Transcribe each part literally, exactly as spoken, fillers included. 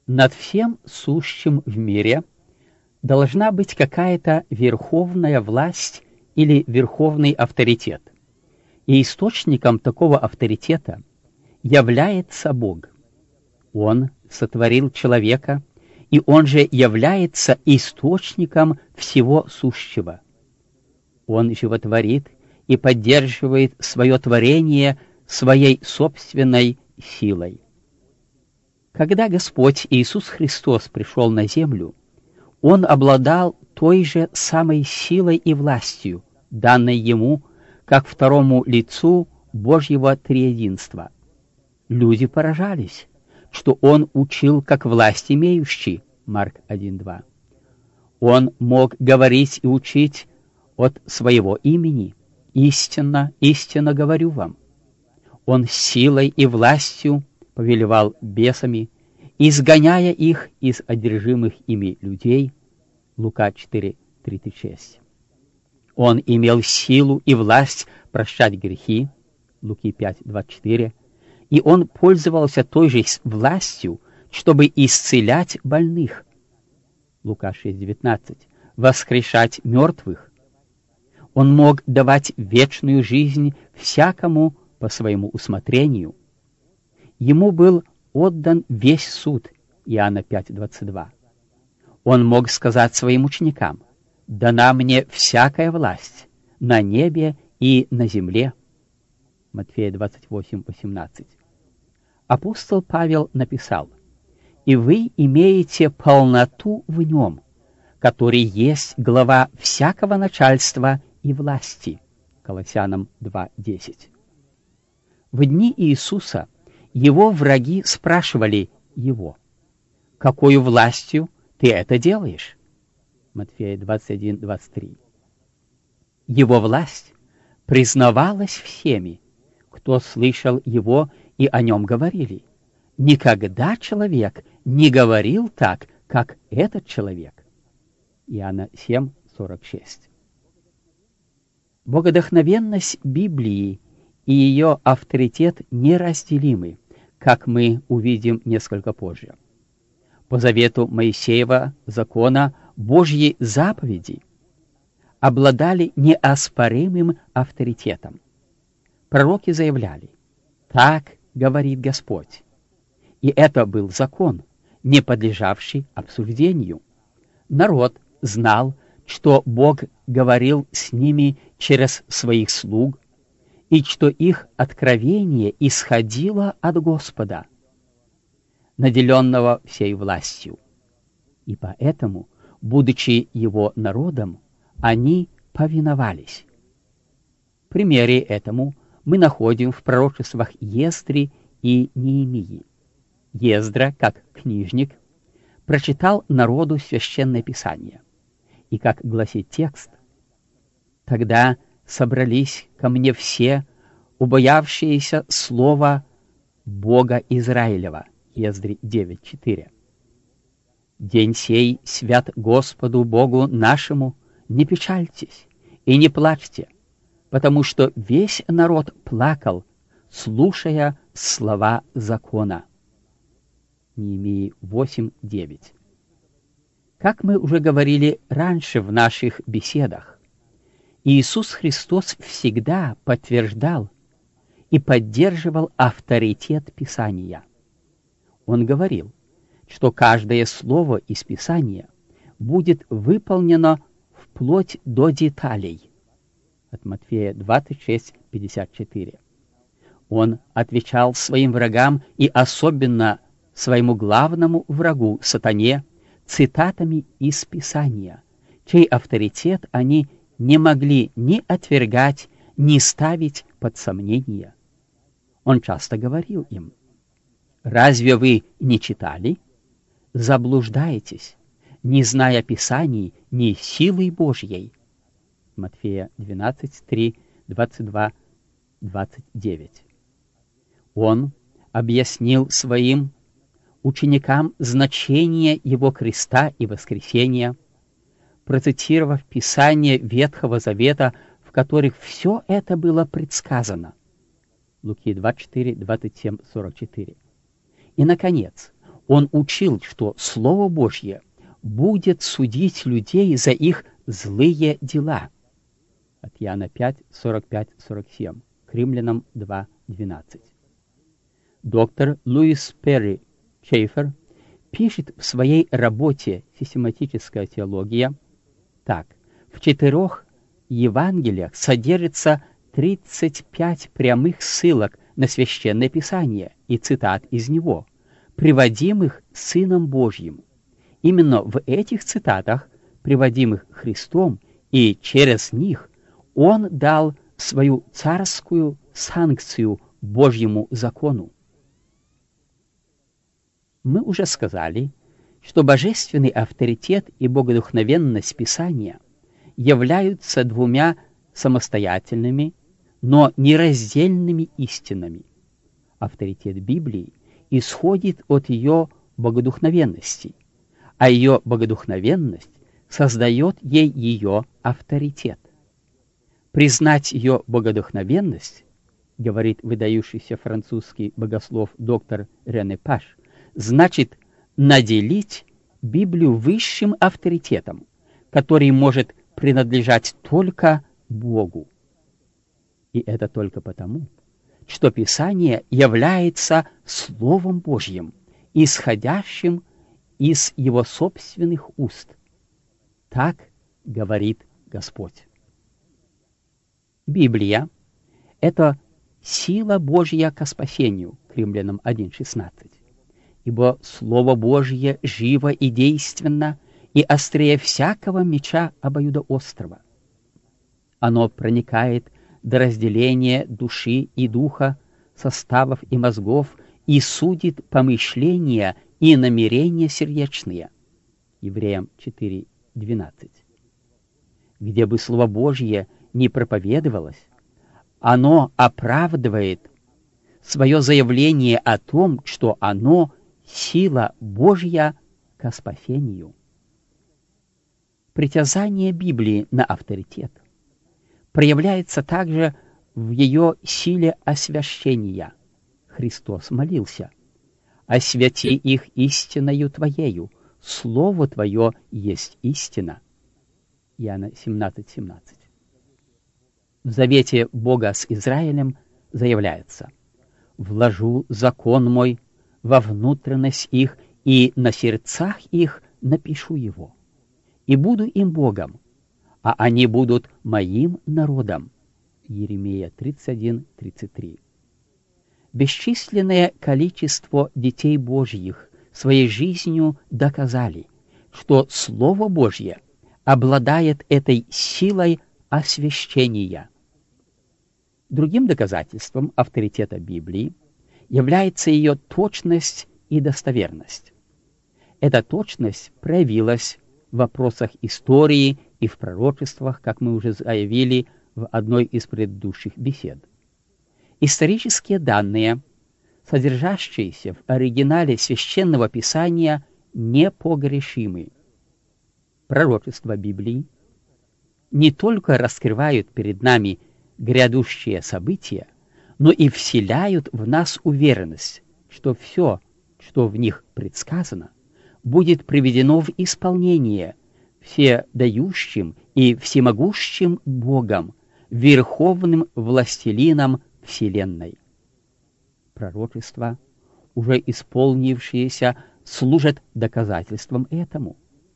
Над всем сущим в мире должна быть какая-то верховная власть или верховный авторитет. И источником такого авторитета является Бог. Он сотворил человека, и Он же является источником всего сущего. Он животворит и поддерживает свое творение своей собственной силой. Когда Господь Иисус Христос пришел на землю, Он обладал той же самой силой и властью, данной Ему как второму лицу Божьего триединства. Люди поражались, что Он учил как власть имеющий, Марк один два. Он мог говорить и учить от своего имени. Истинно, истинно говорю вам. Он силой и властью повелевал бесами, изгоняя их из одержимых ими людей. Лука четыре тридцать шесть. Он имел силу и власть прощать грехи. Луки пять двадцать четыре. И он пользовался той же властью, чтобы исцелять больных. Лука шесть девятнадцать. Воскрешать мертвых. Он мог давать вечную жизнь всякому по своему усмотрению. Ему был отдан весь суд. Иоанна пять двадцать два. Он мог сказать своим ученикам: «Дана мне всякая власть на небе и на земле». Матфея двадцать восемь восемнадцать. Апостол Павел написал: «И вы имеете полноту в нем, который есть глава всякого начальства и власти». Колоссянам два десять. В дни Иисуса его враги спрашивали его: «Какою властью ты это делаешь?» Матфея двадцать один двадцать три. Его власть признавалась всеми, кто слышал его и о нем говорили. Никогда человек не говорил так, как этот человек. Иоанна семь сорок шесть. Богодохновенность Библии и ее авторитет неразделимы, как мы увидим несколько позже. По завету Моисеева закона Божьи заповеди обладали неоспоримым авторитетом. Пророки заявляли: «Так говорит Господь». И это был закон, не подлежавший обсуждению. Народ знал, что Бог говорил с ними через своих слуг, и что их откровение исходило от Господа, наделенного всей властью. И поэтому, будучи его народом, они повиновались. В примере этому мы находим в пророчествах Ездри и Неемии. Ездра, как книжник, прочитал народу священное писание. И, как гласит текст: «Тогда собрались ко мне все, убоявшиеся слова Бога Израилева». Ездри девять четыре. «День сей свят Господу Богу нашему, не печальтесь и не плачьте, потому что весь народ плакал, слушая слова закона». Неемии восемь девять. Как мы уже говорили раньше в наших беседах, Иисус Христос всегда подтверждал и поддерживал авторитет Писания. Он говорил, что каждое слово из Писания будет выполнено вплоть до деталей. От Матфея двадцать шесть пятьдесят четыре. Он отвечал своим врагам и особенно своему главному врагу, сатане, цитатами из Писания, чей авторитет они не могли ни отвергать, ни ставить под сомнение. Он часто говорил им: «Разве вы не читали? Заблуждаетесь, не зная Писаний, ни силой Божьей». Матфея двенадцать три, двадцать два двадцать девять. Он объяснил своим ученикам значение его креста и воскресения, процитировав Писание Ветхого Завета, в которых все это было предсказано. Луки двадцать четыре двадцать семь сорок четыре. И, наконец, Он учил, что Слово Божье будет судить людей за их злые дела. От Иоанна пять, сорок пять сорок семь, к Римлянам два, двенадцать. Доктор Луис Перри Шейфер пишет в своей работе «Систематическая теология» так: в четырех Евангелиях содержится тридцать пять прямых ссылок на Священное Писание и цитат из него, приводимых Сыном Божьим. Именно в этих цитатах, приводимых Христом, и через них Он дал свою царскую санкцию Божьему закону. Мы уже сказали, что божественный авторитет и богодухновенность Писания являются двумя самостоятельными, но нераздельными истинами. Авторитет Библии исходит от ее богодухновенности, а ее богодухновенность создает ей ее авторитет. Признать ее богодухновенность, говорит выдающийся французский богослов доктор Рене Паш, значит наделить Библию высшим авторитетом, который может принадлежать только Богу. И это только потому, что Писание является Словом Божьим, исходящим из Его собственных уст. Так говорит Господь. Библия — это сила Божья ко спасению, к Римлянам один шестнадцать. Ибо Слово Божье живо и действенно, и острее всякого меча обоюдоострого. Оно проникает до разделения души и духа, составов и мозгов, и судит помышления и намерения сердечные. Евреям четыре двенадцать. Где бы Слово Божье не проповедовалось, оно оправдывает свое заявление о том, что оно сила Божья ко спасению. Притязание Библии на авторитет проявляется также в ее силе освящения. Христос молился: «Освяти их истинною Твоею, Слово Твое есть истина». Иоанна семнадцать семнадцать. В завете Бога с Израилем заявляется: «Вложу закон мой во внутренность их, и на сердцах их напишу его, и буду им Богом, а они будут моим народом». Иеремия тридцать один тридцать три. Бесчисленное количество детей Божьих своей жизнью доказали, что Слово Божье обладает этой силой освящения. Другим доказательством авторитета Библии является ее точность и достоверность. Эта точность проявилась в вопросах истории и в пророчествах, как мы уже заявили в одной из предыдущих бесед. Исторические данные, содержащиеся в оригинале Священного Писания, непогрешимы. Пророчества Библии не только раскрывают перед нами грядущие события, но и вселяют в нас уверенность, что все, что в них предсказано, будет приведено в исполнение вседающим и всемогущим Богом, верховным властелином Вселенной. Пророчества, уже исполнившиеся, служат доказательством этому.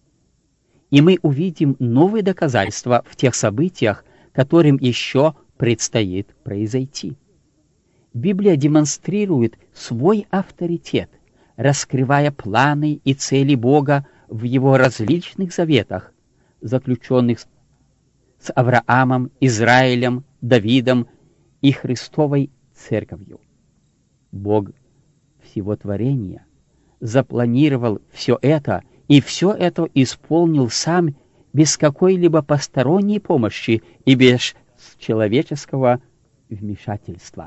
И мы увидим новые доказательства в тех событиях, которым еще предстоит произойти. Библия демонстрирует свой авторитет, раскрывая планы и цели Бога в Его различных заветах, заключенных с Авраамом, Израилем, Давидом и Христовой Церковью. Бог всего творения запланировал все это, и все это исполнил сам без какой-либо посторонней помощи и без человеческого вмешательства.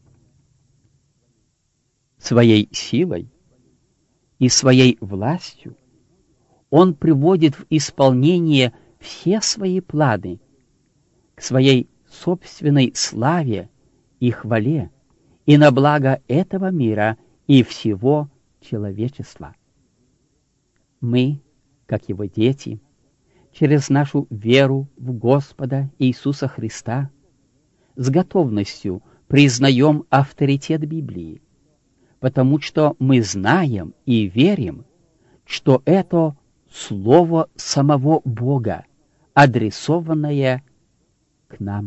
Своей силой и своей властью Он приводит в исполнение все свои планы к своей собственной славе и хвале и на благо этого мира и всего человечества. Мы, как Его дети, через нашу веру в Господа Иисуса Христа, с готовностью признаем авторитет Библии, потому что мы знаем и верим, что это Слово самого Бога, адресованное к нам.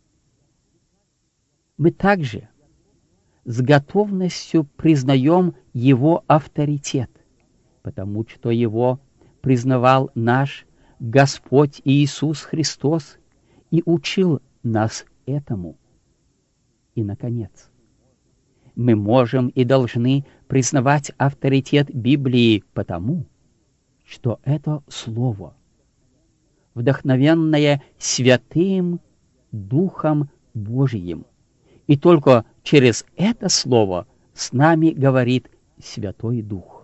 Мы также с готовностью признаем Его авторитет, потому что Его признавал наш Господь Иисус Христос и учил нас этому. И, наконец, мы можем и должны признавать авторитет Библии потому, что это Слово, вдохновенное Святым Духом Божиим, и только через это Слово с нами говорит Святой Дух.